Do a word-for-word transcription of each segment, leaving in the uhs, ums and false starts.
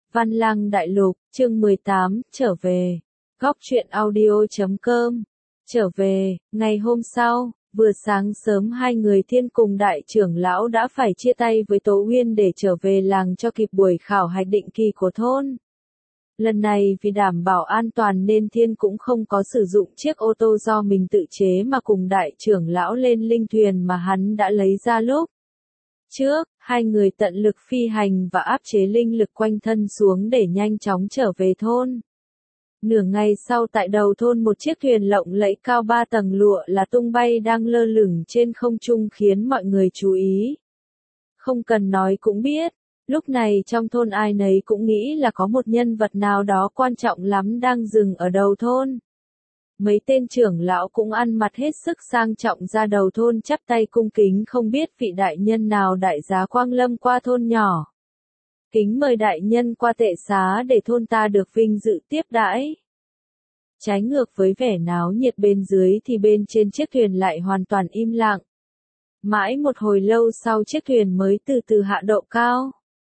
Văn Lang Đại Lục, chương mười tám, trở về. Góc truyện audio chấm com. Trở về, ngày hôm sau, vừa sáng sớm hai người Thiên cùng đại trưởng lão đã phải chia tay với Tố Uyên để trở về làng cho kịp buổi khảo hạch định kỳ của thôn. Lần này vì đảm bảo an toàn nên Thiên cũng không có sử dụng chiếc ô tô do mình tự chế mà cùng đại trưởng lão lên linh thuyền mà hắn đã lấy ra lúc trước, hai người tận lực phi hành và áp chế linh lực quanh thân xuống để nhanh chóng trở về thôn. Nửa ngày sau tại đầu thôn một chiếc thuyền lộng lẫy cao ba tầng lụa là tung bay đang lơ lửng trên không trung khiến mọi người chú ý. Không cần nói cũng biết, lúc này trong thôn ai nấy cũng nghĩ là có một nhân vật nào đó quan trọng lắm đang dừng ở đầu thôn. Mấy tên trưởng lão cũng ăn mặc hết sức sang trọng ra đầu thôn chắp tay cung kính không biết vị đại nhân nào đại giá quang lâm qua thôn nhỏ. Kính mời đại nhân qua tệ xá để thôn ta được vinh dự tiếp đãi. Trái ngược với vẻ náo nhiệt bên dưới thì bên trên chiếc thuyền lại hoàn toàn im lặng. Mãi một hồi lâu sau chiếc thuyền mới từ từ hạ độ cao.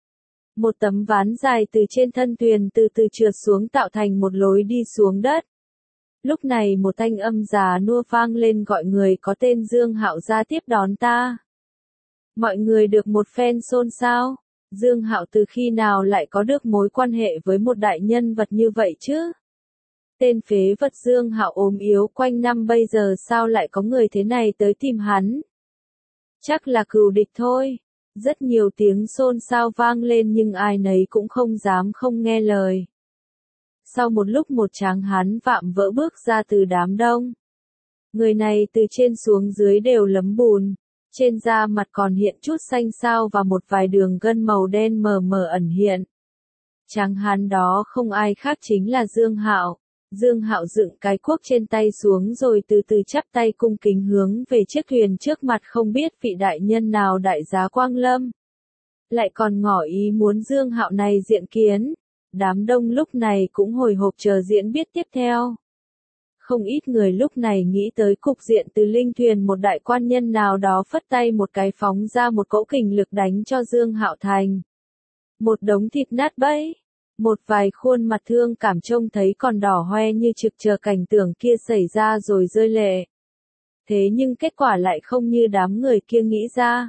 Một tấm ván dài từ trên thân thuyền từ từ trượt xuống tạo thành một lối đi xuống đất. Lúc này một thanh âm già nua vang lên gọi người có tên Dương Hạo ra tiếp đón ta. Mọi người được một phen xôn xao. Dương Hạo từ khi nào lại có được mối quan hệ với một đại nhân vật như vậy chứ? Tên phế vật Dương Hạo ốm yếu quanh năm bây giờ sao lại có người thế này tới tìm hắn? Chắc là cừu địch thôi. Rất nhiều tiếng xôn xao vang lên nhưng ai nấy cũng không dám không nghe lời. Sau một lúc một tráng hán vạm vỡ bước ra từ đám đông. Người này từ trên xuống dưới đều lấm bùn. Trên da mặt còn hiện chút xanh xao và một vài đường gân màu đen mờ mờ ẩn hiện. Tráng hán đó không ai khác chính là Dương Hạo. Dương Hạo dựng cái cuốc trên tay xuống rồi từ từ chắp tay cung kính hướng về chiếc thuyền trước mặt không biết vị đại nhân nào đại giá quang lâm. Lại còn ngỏ ý muốn Dương Hạo này diện kiến. Đám đông lúc này cũng hồi hộp chờ diễn biết tiếp theo. Không ít người lúc này nghĩ tới cục diện từ linh thuyền một đại quan nhân nào đó phất tay một cái phóng ra một cỗ kình lực đánh cho Dương Hạo thành. Một đống thịt nát bấy. Một vài khuôn mặt thương cảm trông thấy còn đỏ hoe như trực chờ cảnh tượng kia xảy ra rồi rơi lệ. Thế nhưng kết quả lại không như đám người kia nghĩ ra.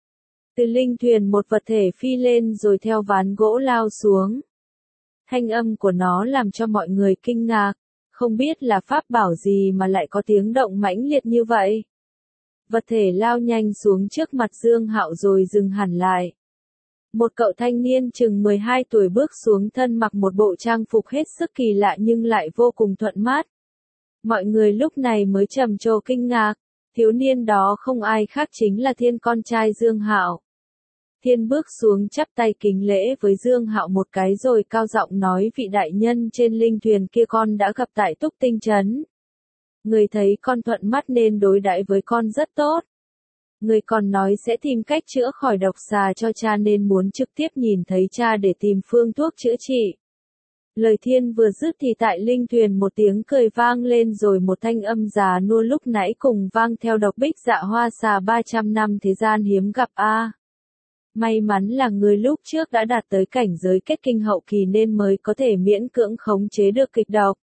Từ linh thuyền một vật thể phi lên rồi theo ván gỗ lao xuống. Thanh âm của nó làm cho mọi người kinh ngạc, không biết là pháp bảo gì mà lại có tiếng động mãnh liệt như vậy. Vật thể lao nhanh xuống trước mặt Dương Hạo rồi dừng hẳn lại. Một cậu thanh niên chừng mười hai tuổi bước xuống thân mặc một bộ trang phục hết sức kỳ lạ nhưng lại vô cùng thuận mắt. Mọi người lúc này mới trầm trồ kinh ngạc, thiếu niên đó không ai khác chính là Thiên con trai Dương Hạo. Thiên bước xuống chắp tay kính lễ với Dương Hạo một cái rồi cao giọng nói vị đại nhân trên linh thuyền kia con đã gặp tại Túc Tinh Trấn. Người thấy con thuận mắt nên đối đãi với con rất tốt. Người còn nói sẽ tìm cách chữa khỏi độc xà cho cha nên muốn trực tiếp nhìn thấy cha để tìm phương thuốc chữa trị. Lời Thiên vừa dứt thì tại linh thuyền một tiếng cười vang lên rồi một thanh âm già nua lúc nãy cùng vang theo độc bích dạ hoa xà ba trăm năm thế gian hiếm gặp a. À. May mắn là người lúc trước đã đạt tới cảnh giới kết kinh hậu kỳ nên mới có thể miễn cưỡng khống chế được kịch độc.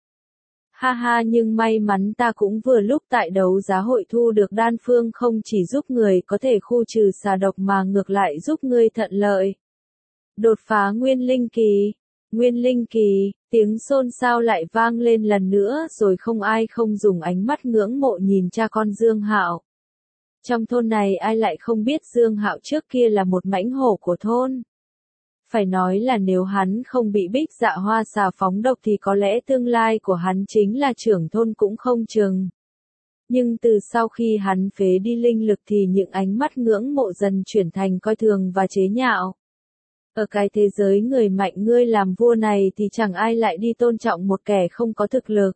Ha ha nhưng may mắn ta cũng vừa lúc tại đấu giá hội thu được đan phương không chỉ giúp người có thể khu trừ xà độc mà ngược lại giúp ngươi thuận lợi. Đột phá nguyên linh kỳ. Nguyên linh kỳ, tiếng xôn xao lại vang lên lần nữa rồi không ai không dùng ánh mắt ngưỡng mộ nhìn cha con Dương Hạo. Trong thôn này ai lại không biết Dương Hạo trước kia là một mãnh hổ của thôn. Phải nói là nếu hắn không bị bích dạ hoa xà phóng độc thì có lẽ tương lai của hắn chính là trưởng thôn cũng không chừng. Nhưng từ sau khi hắn phế đi linh lực thì những ánh mắt ngưỡng mộ dần chuyển thành coi thường và chế nhạo. Ở cái thế giới người mạnh ngươi làm vua này thì chẳng ai lại đi tôn trọng một kẻ không có thực lực.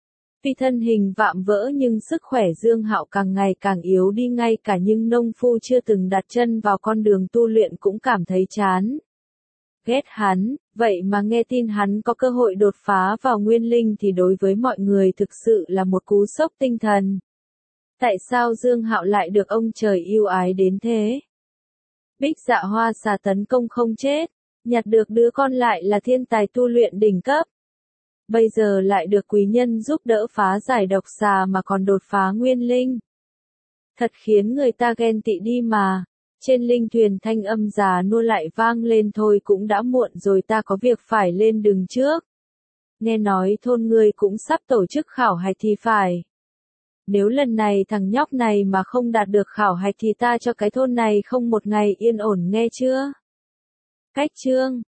Vì thân hình vạm vỡ nhưng sức khỏe Dương Hạo càng ngày càng yếu đi ngay cả những nông phu chưa từng đặt chân vào con đường tu luyện cũng cảm thấy chán. Ghét hắn, vậy mà nghe tin hắn có cơ hội đột phá vào nguyên linh thì đối với mọi người thực sự là một cú sốc tinh thần. Tại sao Dương Hạo lại được ông trời yêu ái đến thế? Bích dạ hoa xà tấn công không chết, Nhặt được đứa con lại là thiên tài tu luyện đỉnh cấp. Bây giờ lại được quý nhân giúp đỡ phá giải độc xà mà còn đột phá nguyên linh. Thật khiến người ta ghen tị đi mà. Trên linh thuyền thanh âm già nua lại vang lên, thôi cũng đã muộn rồi, ta có việc phải lên đường trước. Nghe nói thôn ngươi cũng sắp tổ chức khảo hạch thì phải. Nếu lần này thằng nhóc này mà không đạt được khảo hạch thì ta cho cái thôn này không một ngày yên ổn, nghe chưa? Cách chương